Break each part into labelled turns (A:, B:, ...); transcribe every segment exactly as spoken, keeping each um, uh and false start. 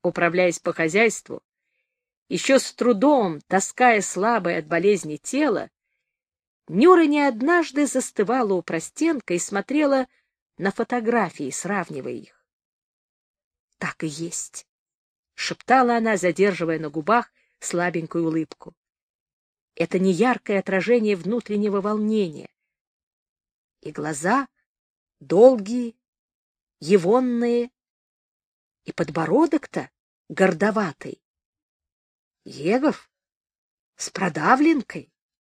A: управляясь по хозяйству, еще с трудом таская слабое от болезни тело, Нюра не однажды застывала у простенка и смотрела на фотографии, сравнивая их. — Так и есть, — шептала она, задерживая на губах слабенькую улыбку. Это не яркое отражение внутреннего волнения. И глаза долгие, егонные, и подбородок-то гордоватый. Егов с продавленкой.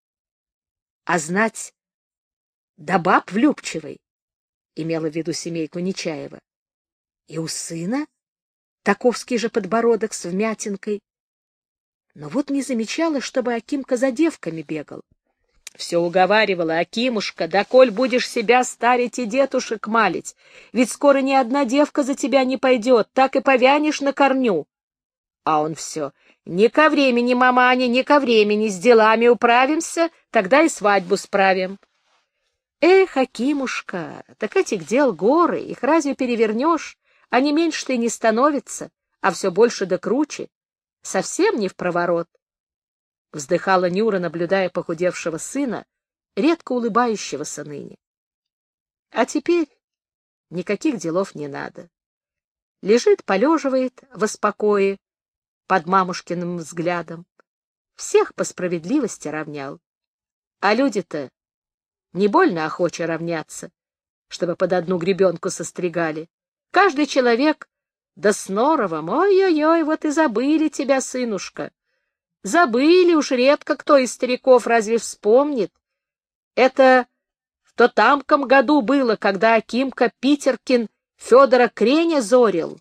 A: А знать, да баб влюбчивой, имела в виду семейку Нечаева. И у сына таковский же подбородок с вмятинкой. Но вот не замечала, чтобы Акимка за девками бегал. Все уговаривала: Акимушка, да коль будешь себя старить и детушек малить, ведь скоро ни одна девка за тебя не пойдет, так и повянешь на корню. А он все: ни ко времени, маманя, ни ко времени, с делами управимся, тогда и свадьбу справим. Эх, Акимушка, так этих дел горы, их разве перевернешь? Они меньше-то и не становятся, а все больше да круче. Совсем не впроворот. Вздыхала Нюра, наблюдая похудевшего сына, редко улыбающегося ныне. А теперь никаких делов не надо. Лежит, полеживает во спокое под мамушкиным взглядом. Всех по справедливости равнял. А люди-то не больно охоче равняться, чтобы под одну гребенку состригали. Каждый человек да с норовом. Ой-ой-ой, вот и забыли тебя, сынушка. Забыли, уж редко кто из стариков разве вспомнит. Это в то тамком году было, когда Акимка Питеркин Федора Креня зорил.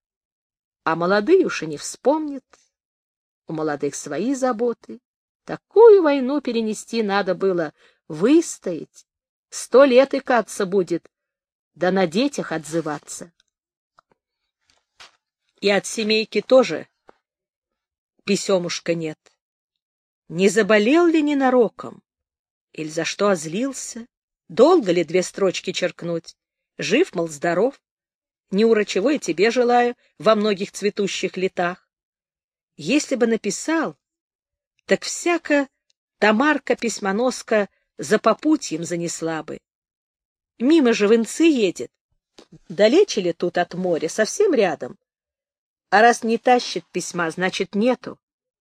A: А молодые уж и не вспомнят. У молодых свои заботы. Такую войну перенести надо было, выстоять. Сто лет икаться будет, да на детях отзываться. И от семейки тоже писемушка нет. Не заболел ли ненароком? Или за что озлился? Долго ли две строчки черкнуть? Жив, мол, здоров. Нюра, чего и тебе желаю во многих цветущих летах. Если бы написал, так всяко Тамарка-письмоноска за попутьем занесла бы. Мимо же в Инцы едет. Далече ли тут от моря? Совсем рядом. А раз не тащит письма, значит, нету.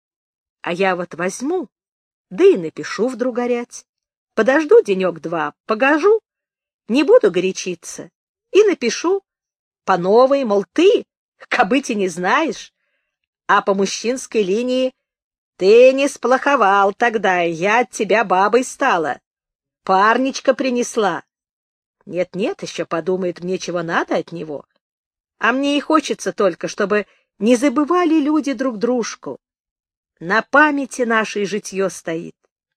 A: А я вот возьму, да и напишу вдруг горять. Подожду денек-два, погожу, не буду горячиться. И напишу по новой, мол, ты, кабыти не знаешь, а по мужчинской линии ты не сплоховал тогда, я от тебя бабой стала. Парничка принесла. Нет-нет, еще подумает, мне чего надо от него. А мне и хочется только, чтобы не забывали люди друг дружку. На памяти нашей житье стоит.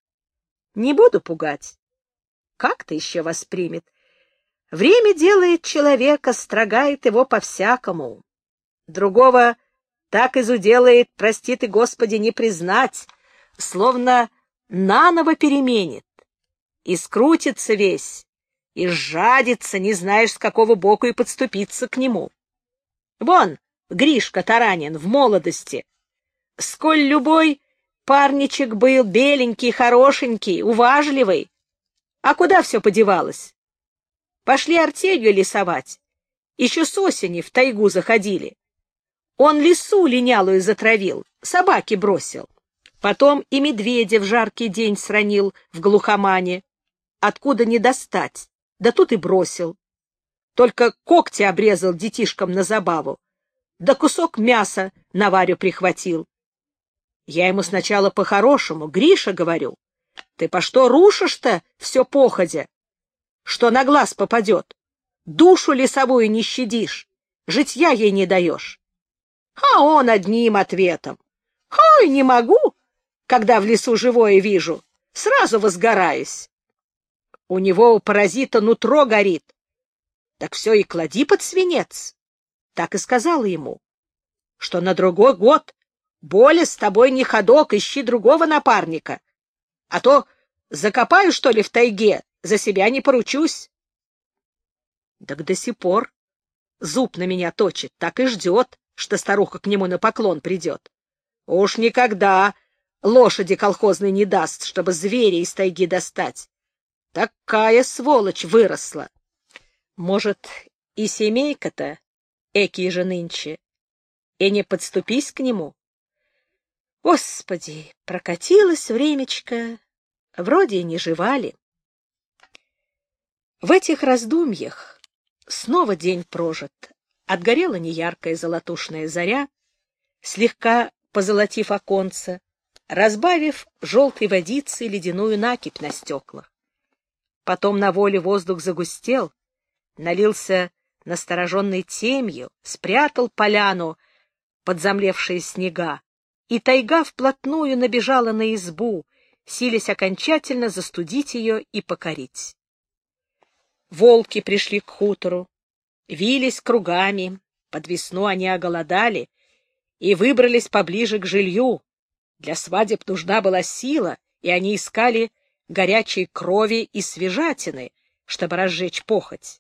A: Не буду пугать. Как-то еще воспримет. Время делает человека, строгает его по-всякому. Другого так изуделает, прости ты, Господи, не признать, словно наново переменит. И скрутится весь, и сжадится, не знаешь, с какого боку и подступиться к нему. Вон, Гришка Таранин в молодости. Сколь любой парничек был беленький, хорошенький, уважливый. А куда все подевалось? Пошли артелью лесовать. Еще с осени в тайгу заходили. Он лису линялую затравил, собаки бросил. Потом и медведя в жаркий день сранил в глухомане. Откуда не достать? Да тут и бросил. Только когти обрезал детишкам на забаву. Да кусок мяса на Варю прихватил. Я ему сначала по-хорошему: Гриша, говорю, ты по что рушишь-то все походя? Что на глаз попадет? Душу лесовую не щадишь, житья ей не даешь. А он одним ответом: ой, не могу, когда в лесу живое вижу, сразу возгораюсь. У него у паразита нутро горит. Так все и клади под свинец. Так и сказала ему, что на другой год более с тобой не ходок, ищи другого напарника. А то закопаю, что ли, в тайге, за себя не поручусь. Так до сих пор зуб на меня точит, так и ждет, что старуха к нему на поклон придет. Уж никогда лошади колхозной не даст, чтобы зверя из тайги достать. Такая сволочь выросла. Может, и семейка-то экие же нынче, и не подступись к нему. Господи, прокатилось времечко, вроде и не жевали. В этих раздумьях снова день прожит. Отгорела неяркая золотушная заря, слегка позолотив оконце, разбавив желтой водицей ледяную накипь на стеклах. Потом на воле воздух загустел, налился настороженной темью, спрятал поляну под замлевшие снега, и тайга вплотную набежала на избу, силясь окончательно застудить ее и покорить. Волки пришли к хутору, вились кругами, под весну они оголодали и выбрались поближе к жилью. Для свадеб нужна была сила, и они искали горячей крови и свежатины, чтобы разжечь похоть.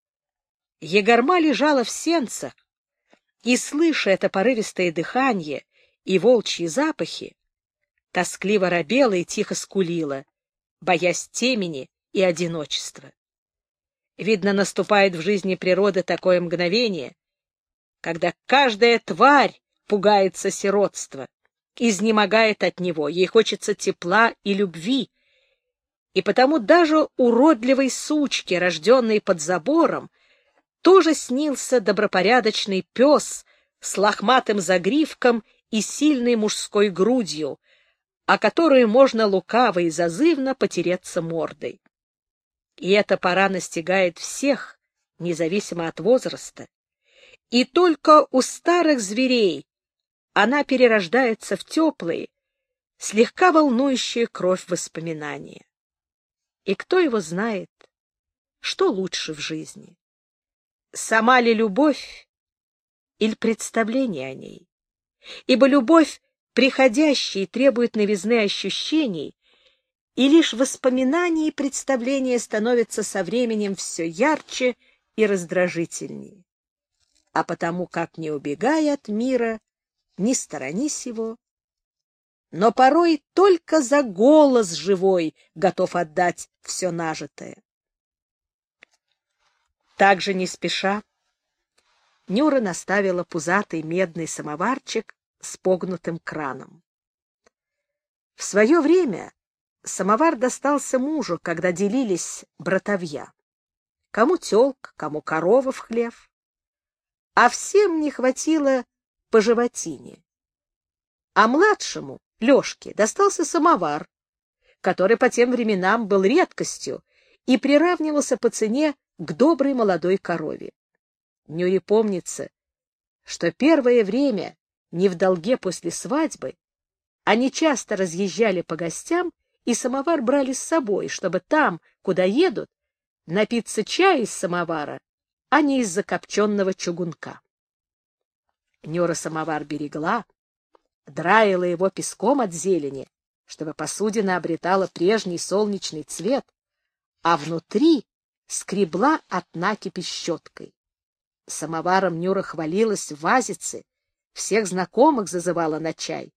A: Егорма лежала в сенцах, и, слыша это порывистое дыхание и волчьи запахи, тоскливо робела и тихо скулила, боясь темени и одиночества. Видно, наступает в жизни природы такое мгновение, когда каждая тварь пугается сиротства, изнемогает от него, ей хочется тепла и любви, и потому даже уродливой сучке, рожденной под забором, тоже снился добропорядочный пес с лохматым загривком и сильной мужской грудью, о которую можно лукаво и зазывно потереться мордой. И эта пора настигает всех, независимо от возраста, и только у старых зверей она перерождается в теплые, слегка волнующие кровь воспоминания. И кто его знает, что лучше в жизни? Сама ли любовь или представление о ней? Ибо любовь приходящая требует новизны ощущений, и лишь воспоминания и представления становятся со временем все ярче и раздражительнее. А потому, как не убегай от мира, не сторонись его, но порой только за голос живой готов отдать все нажитое. Так же не спеша Нюра наставила пузатый медный самоварчик с погнутым краном. В свое время самовар достался мужу, когда делились братовья. Кому тёлка, кому корова в хлев. А всем не хватило по животине. А младшему, Лёшке, достался самовар, который по тем временам был редкостью и приравнивался по цене к доброй молодой корове. Нюре помнится, что первое время, не в долге после свадьбы, они часто разъезжали по гостям и самовар брали с собой, чтобы там, куда едут, напиться чая из самовара, а не из закопченного чугунка. Нюра самовар берегла, драила его песком от зелени, чтобы посудина обретала прежний солнечный цвет, а внутри скребла от накипи щеткой. Самоваром Нюра хвалилась в вазице, всех знакомых зазывала на чай.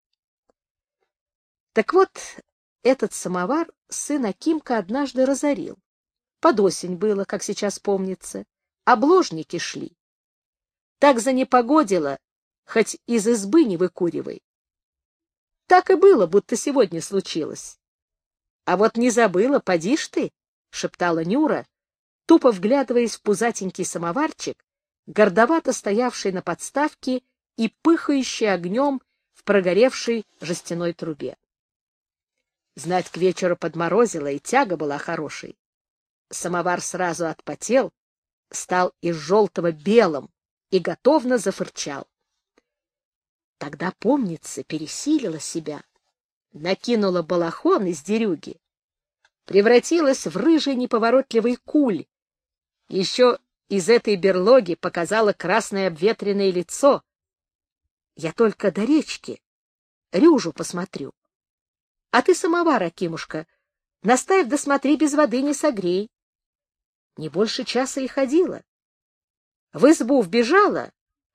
A: Так вот, этот самовар сын Акимка однажды разорил. Под осень было, как сейчас помнится, обложники шли. Так занепогодило, хоть из избы не выкуривай. Так и было, будто сегодня случилось. А вот не забыла, поди ж ты, — шептала Нюра, тупо вглядываясь в пузатенький самоварчик, гордовато стоявший на подставке и пыхающий огнем в прогоревшей жестяной трубе. Знать, к вечеру подморозило, и тяга была хорошей. Самовар сразу отпотел, стал из желтого белым и готовно зафырчал. Тогда, помнится, пересилила себя, накинула балахон из дерюги, превратилась в рыжий неповоротливый куль, еще из этой берлоги показала красное обветренное лицо. Я только до речки рюжу посмотрю. А ты самовар, Акимушка, наставь да смотри, без воды не согрей. Не больше часа и ходила. В избу вбежала,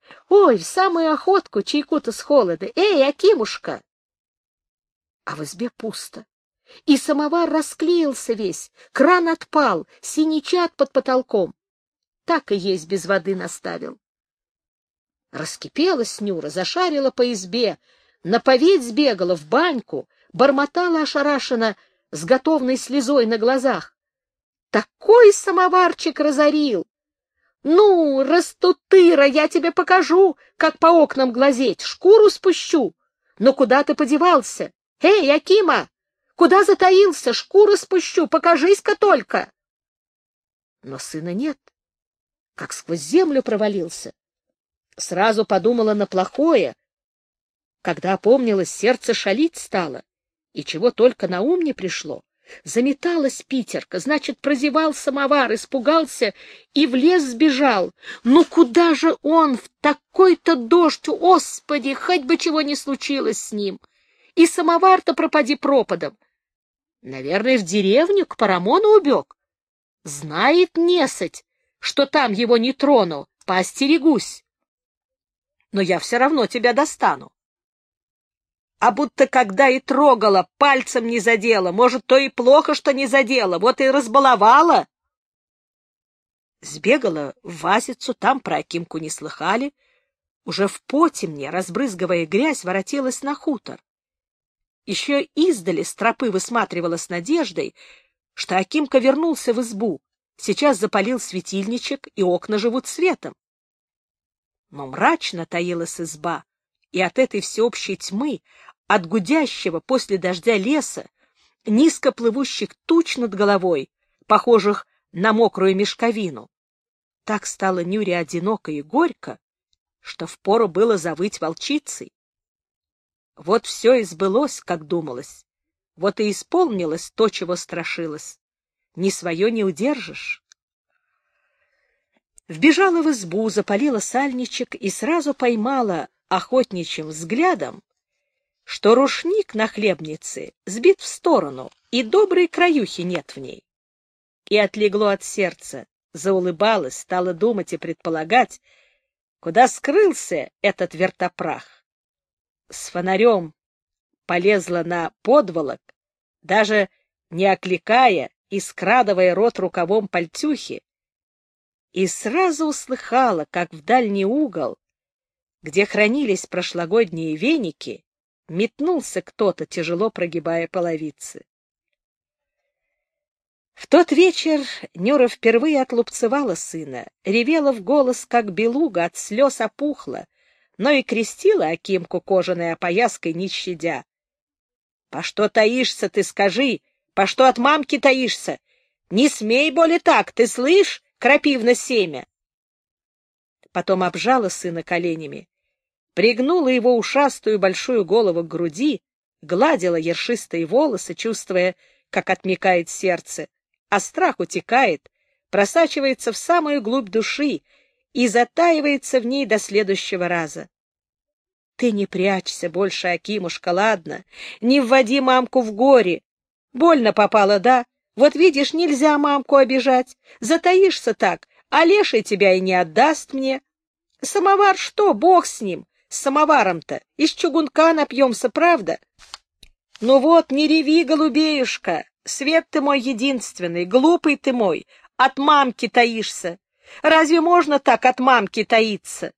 A: Ой, в самую охотку чайку-то с холода. Эй, Акимушка! А в избе пусто. И самовар расклеился весь, кран отпал, синий чад под потолком. Так и есть без воды наставил. Раскипелась Нюра, зашарила по избе, на поведь сбегала, в баньку, бормотала ошарашенно с готовной слезой на глазах. Такой самоварчик разорил! Ну, растутыра, я тебе покажу, как по окнам глазеть, шкуру спущу. Но куда ты подевался? Эй, Акима, куда затаился? Шкуру спущу, покажись-ка только. Но сына нет, как сквозь землю провалился. Сразу подумала на плохое. Когда опомнилось, сердце шалить стало, и чего только на ум не пришло. Заметалась Питерка, значит, прозевал самовар, испугался и в лес сбежал. Ну куда же он в такой-то дождь? Господи, хоть бы чего не случилось с ним. И самовар-то пропади пропадом. Наверное, в деревню к Парамону убег. Знает несыть, что там его не трону, поостерегусь. Но я все равно тебя достану. А будто когда и трогала, пальцем не задела. Может, то и плохо, что не задела, вот и разбаловала. Сбегала в Вазицу, там про Акимку не слыхали. Уже в потемне, разбрызгивая грязь, воротилась на хутор. Еще издали с тропы высматривала с надеждой, что Акимка вернулся в избу. Сейчас запалил светильничек, и окна живут светом. Но мрачно таилась изба, и от этой всеобщей тьмы, от гудящего после дождя леса, низко плывущих туч над головой, похожих на мокрую мешковину, так стало Нюре одиноко и горько, что впору было завыть волчицей. Вот все и сбылось, как думалось, вот и исполнилось то, чего страшилось. Ни свое не удержишь. Вбежала в избу, запалила сальничек и сразу поймала охотничьим взглядом, что рушник на хлебнице сбит в сторону, и доброй краюхи нет в ней. И отлегло от сердца, заулыбалась, стала думать и предполагать, куда скрылся этот вертопрах. С фонарем полезла на подволок, даже не окликая и скрадывая рот рукавом пальтюхи, и сразу услыхала, как в дальний угол, где хранились прошлогодние веники, метнулся кто-то, тяжело прогибая половицы. В тот вечер Нюра впервые отлупцевала сына, ревела в голос, как белуга, от слез опухла, но и крестила Акимку кожаной опояской, не щадя. — По что таишься, ты скажи? По что от мамки таишься? Не смей более так, ты слышь, крапивно семя? Потом обжала сына коленями, пригнула его ушастую большую голову к груди, гладила ершистые волосы, чувствуя, как отмекает сердце, а страх утекает, просачивается в самую глубь души и затаивается в ней до следующего раза. Ты не прячься больше, Акимушка, ладно? Не вводи мамку в горе. Больно попало, да? Вот видишь, нельзя мамку обижать. Затаишься так, а леший тебя и не отдаст мне. Самовар что, бог с ним, с самоваром-то. Из чугунка напьемся, правда? Ну вот, не реви, голубеюшка. Свет ты мой единственный, глупый ты мой. От мамки таишься. Разве можно так от мамки таиться?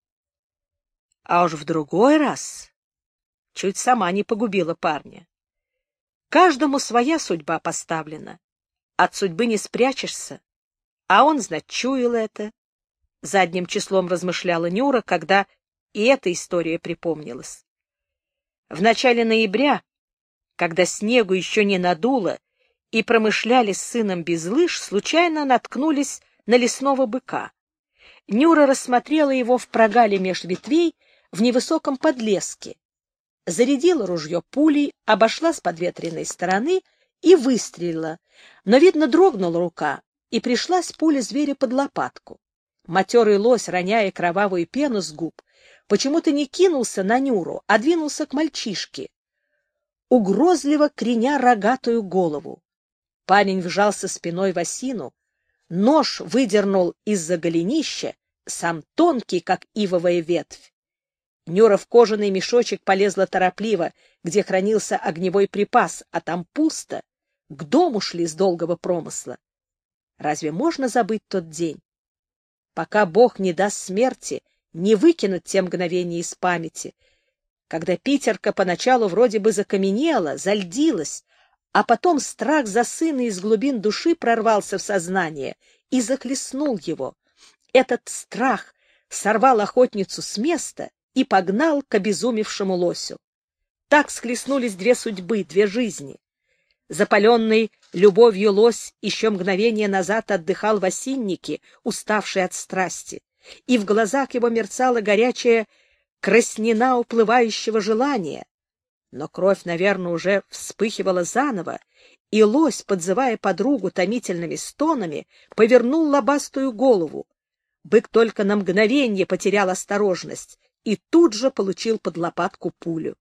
A: А уж в другой раз чуть сама не погубила парня. Каждому своя судьба поставлена. От судьбы не спрячешься. А он, знать, чуял это. Задним числом размышляла Нюра, когда и эта история припомнилась. В начале ноября, когда снегу еще не надуло и промышляли с сыном без лыж, случайно наткнулись на лесного быка. Нюра рассмотрела его в прогале меж ветвей в невысоком подлеске, зарядила ружье пулей, обошла с подветренной стороны и выстрелила, но, видно, дрогнула рука, и пришлась пуля зверя под лопатку. Матерый лось, роняя кровавую пену с губ, почему-то не кинулся на Нюру, а двинулся к мальчишке, угрозливо креня рогатую голову. Парень вжался спиной в осину, нож выдернул из-за голенища сам тонкий, как ивовая ветвь. Нюра в кожаный мешочек полезла торопливо, где хранился огневой припас, а там пусто. К дому шли с долгого промысла. Разве можно забыть тот день? Пока Бог не даст смерти, не выкинуть те мгновения из памяти, когда Питерка поначалу вроде бы закаменела, зальдилась, а потом страх за сына из глубин души прорвался в сознание и захлестнул его. Этот страх сорвал охотницу с места и погнал к обезумевшему лосю. Так схлестнулись две судьбы, две жизни. Запаленный любовью лось еще мгновение назад отдыхал в осиннике, уставший от страсти, и в глазах его мерцала горячая краснина уплывающего желания. Но кровь, наверное, уже вспыхивала заново, и лось, подзывая подругу томительными стонами, повернул лобастую голову. Бык только на мгновение потерял осторожность и тут же получил под лопатку пулю.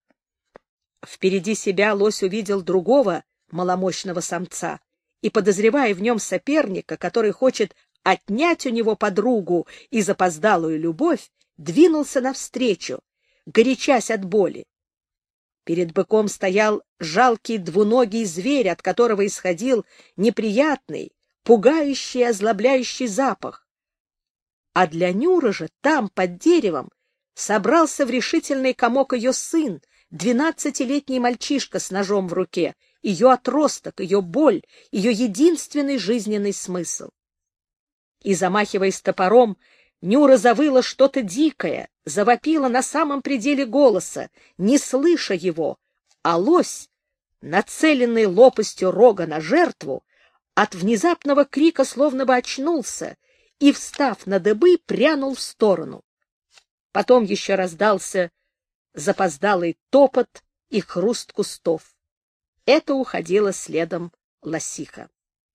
A: Впереди себя лось увидел другого маломощного самца и, подозревая в нем соперника, который хочет отнять у него подругу и запоздалую любовь, двинулся навстречу, горячась от боли. Перед быком стоял жалкий двуногий зверь, от которого исходил неприятный, пугающий, озлобляющий запах. А для Нюры же там, под деревом, собрался в решительный комок ее сын, двенадцатилетний мальчишка с ножом в руке, ее отросток, ее боль, ее единственный жизненный смысл. И, замахиваясь топором, Нюра завыла что-то дикое, завопила на самом пределе голоса, не слыша его, а лось, нацеленный лопастью рога на жертву, от внезапного крика словно бы очнулся и, встав на дыбы, прянул в сторону. Потом еще раздался запоздалый топот и хруст кустов. Это уходило следом лосиха.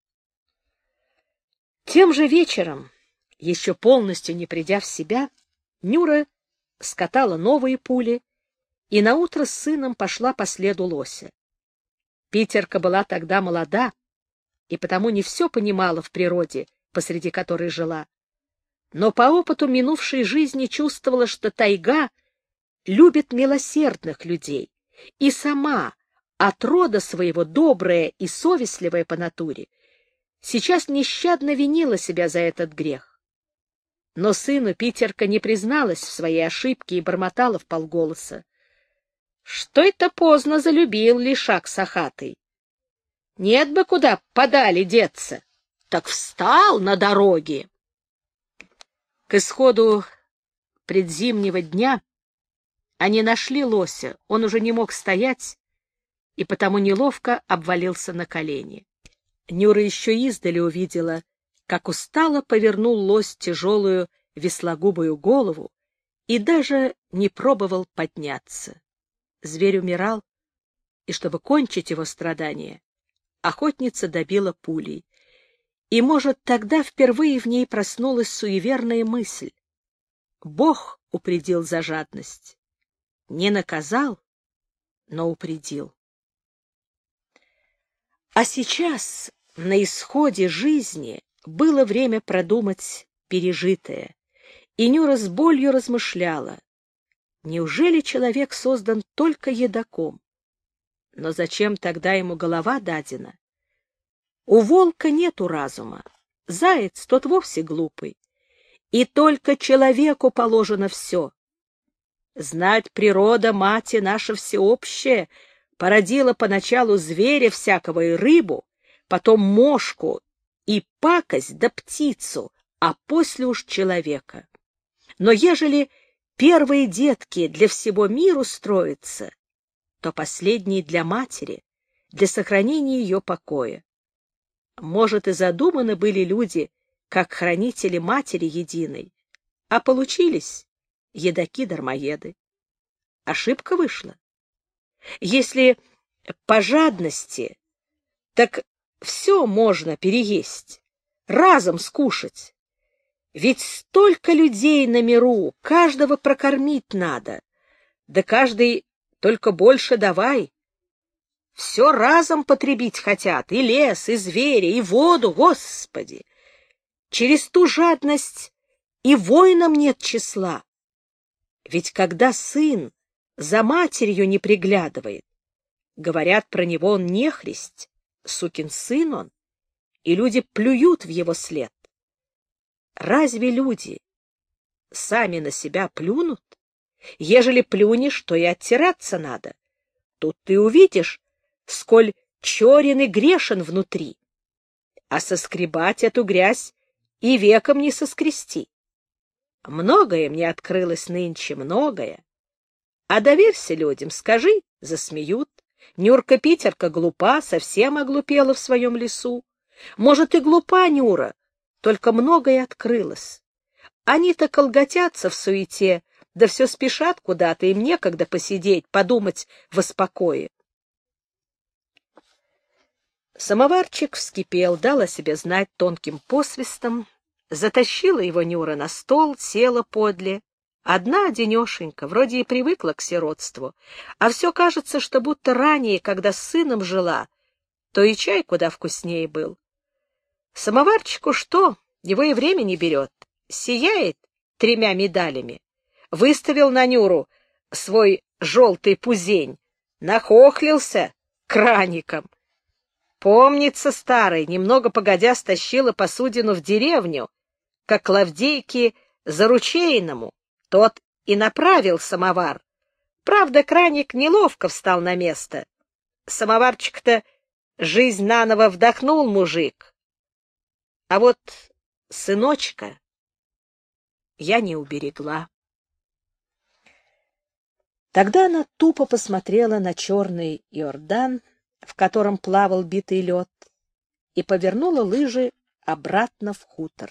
A: Тем же вечером, еще полностью не придя в себя, Нюра скатала новые пули и наутро с сыном пошла по следу лося. Питерка была тогда молода и потому не все понимала в природе, посреди которой жила, но по опыту минувшей жизни чувствовала, что тайга любит милосердных людей и сама, от рода своего добрая и совестливая по натуре, сейчас нещадно винила себя за этот грех. Но сыну Питерка не призналась в своей ошибке и бормотала вполголоса: что это поздно залюбил лишак сахатый? Нет бы куда подали деться, так встал на дороге. К исходу предзимнего дня они нашли лося, он уже не мог стоять и потому неловко обвалился на колени. Нюра еще издали увидела, как устало повернул лось тяжелую веслогубую голову и даже не пробовал подняться. Зверь умирал, и чтобы кончить его страдания, охотница добила пулей. И, может, тогда впервые в ней проснулась суеверная мысль. Бог упредил за жадность. Не наказал, но упредил. А сейчас, на исходе жизни, было время продумать пережитое, и Нюра с болью размышляла. Неужели человек создан только едоком? Но зачем тогда ему голова дадена? У волка нету разума, заяц тот вовсе глупый, и только человеку положено все. Знать, природа, мати наша всеобщая, породила поначалу зверя всякого и рыбу, потом мошку и пакость да птицу, а после уж человека. Но ежели первые детки для всего миру строятся, то последние для матери, для сохранения ее покоя. Может, и задуманы были люди, как хранители матери единой, а получились едоки-дармоеды. Ошибка вышла. Если по жадности, так все можно переесть, разом скушать. Ведь столько людей на миру, каждого прокормить надо, да каждый только больше давай. Все разом потребить хотят, и лес, и звери, и воду, Господи! Через ту жадность и воинам нет числа. Ведь когда сын за матерью не приглядывает, говорят про него, он нехрист, сукин сын он, и люди плюют в его след. Разве люди сами на себя плюнут? Ежели плюнешь, то и оттираться надо. Тут ты увидишь, сколь черен и грешен внутри, а соскребать эту грязь и веком не соскрести. Многое мне открылось нынче, многое. А доверься людям, скажи, засмеют. Нюрка Питерка глупа, совсем оглупела в своем лесу. Может, и глупа Нюра, только многое открылось. Они-то колготятся в суете, да все спешат куда-то, им некогда посидеть, подумать во спокое. Самоварчик вскипел, дал о себе знать тонким посвистом, затащила его Нюра на стол, села подле. Одна одинешенька, вроде и привыкла к сиротству, а все кажется, что будто ранее, когда с сыном жила, то и чай куда вкуснее был. Самоварчику что, его и время не берет, сияет тремя медалями. Выставил на Нюру свой желтый пузень, нахохлился краником. Помнится старый, немного погодя стащила посудину в деревню, как Клавдейке Заручейному. Тот и направил самовар. Правда, краник неловко встал на место. Самоварчик-то жизнь наново вдохнул мужик. А вот сыночка я не уберегла. Тогда она тупо посмотрела на черный Иордан, в котором плавал битый лед, и повернула лыжи обратно в хутор.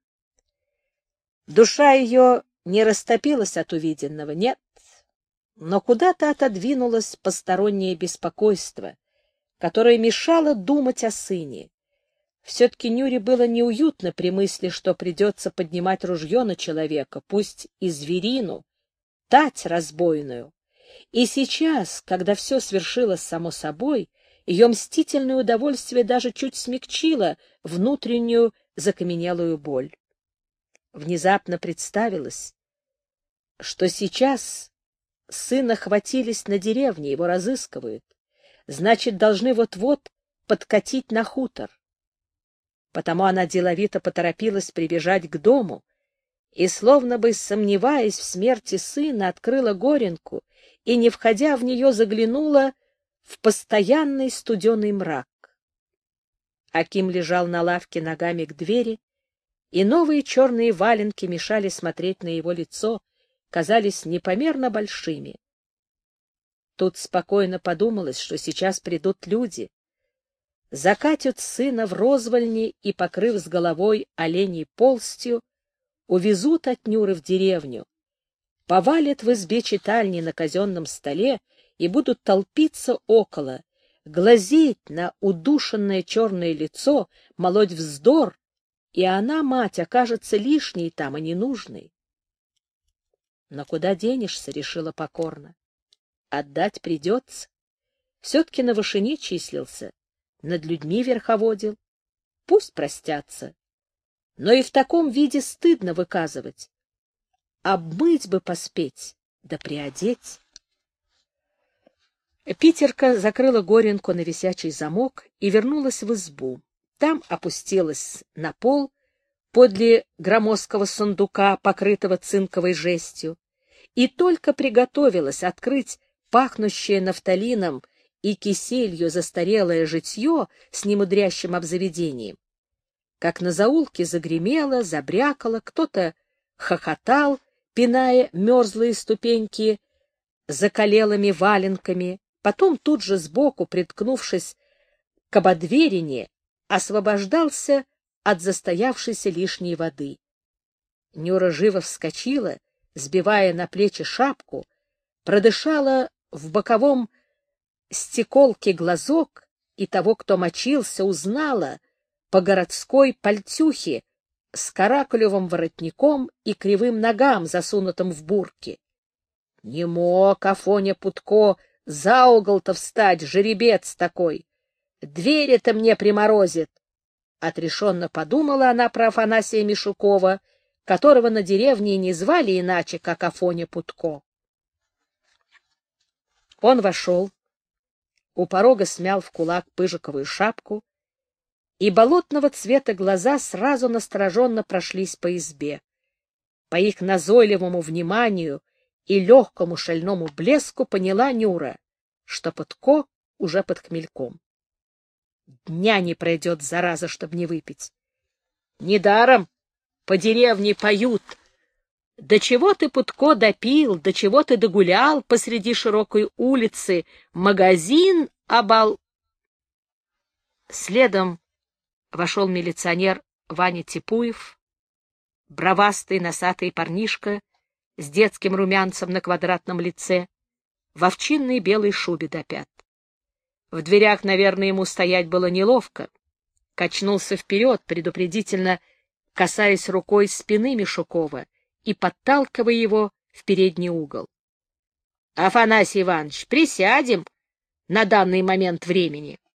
A: Душа ее не растопилась от увиденного, нет, но куда-то отодвинулось постороннее беспокойство, которое мешало думать о сыне. Все-таки Нюре было неуютно при мысли, что придется поднимать ружье на человека, пусть и зверину, тать разбойную. И сейчас, когда все свершилось само собой, ее мстительное удовольствие даже чуть смягчило внутреннюю закаменелую боль. Внезапно представилось, что сейчас сына хватились на деревне, его разыскивают, значит, должны вот-вот подкатить на хутор. Потому она деловито поторопилась прибежать к дому и, словно бы сомневаясь в смерти сына, открыла горенку и, не входя в нее, заглянула в постоянный студеный мрак. Аким лежал на лавке ногами к двери, и новые черные валенки мешали смотреть на его лицо, казались непомерно большими. Тут спокойно подумалось, что сейчас придут люди, закатят сына в розвальни и, покрыв с головой оленей полстью, увезут от Нюры в деревню, повалят в избе читальни на казенном столе и будут толпиться около, глазеть на удушенное черное лицо, молоть вздор, и она, мать, окажется лишней там, а ненужной. Но куда денешься, решила покорно. Отдать придется. Все-таки на вышине числился, над людьми верховодил. Пусть простятся. Но и в таком виде стыдно выказывать. Обмыть бы поспеть, да приодеть. Питерка закрыла горенку на висячий замок и вернулась в избу. Там опустилась на пол подле громоздкого сундука, покрытого цинковой жестью, и только приготовилась открыть пахнущее нафталином и киселью застарелое житье с немудрящим обзаведением, как на заулке загремело, забрякало, кто-то хохотал, пиная мерзлые ступеньки закалелыми валенками, потом тут же сбоку, приткнувшись к ободверине, освобождался от застоявшейся лишней воды. Нюра живо вскочила, сбивая на плечи шапку, продышала в боковом стеколке глазок и того, кто мочился, узнала по городской пальтюхе с каракулевым воротником и кривым ногам, засунутым в бурки. Не мог Афоня Путко за угол-то встать, жеребец такой. Двери-то мне приморозит. Отрешенно подумала она про Афанасия Мишукова, которого на деревне не звали иначе, как Афоня Путко. Он вошел, у порога смял в кулак пыжиковую шапку, и болотного цвета глаза сразу настороженно прошлись по избе. По их назойливому вниманию и легкому шальному блеску поняла Нюра, что Путко уже под хмельком. Дня не пройдет, зараза, чтобы не выпить. Недаром по деревне поют. До чего ты, Путко, допил, до чего ты догулял посреди широкой улицы, магазин обал... Следом вошел милиционер Ваня Типуев, бровастый носатый парнишка с детским румянцем на квадратном лице, в овчинной белой шубе до пят. В дверях, наверное, ему стоять было неловко. Качнулся вперед, предупредительно касаясь рукой спины Мишукова и подталкивая его в передний угол. — Афанасий Иванович, присядем на данный момент времени.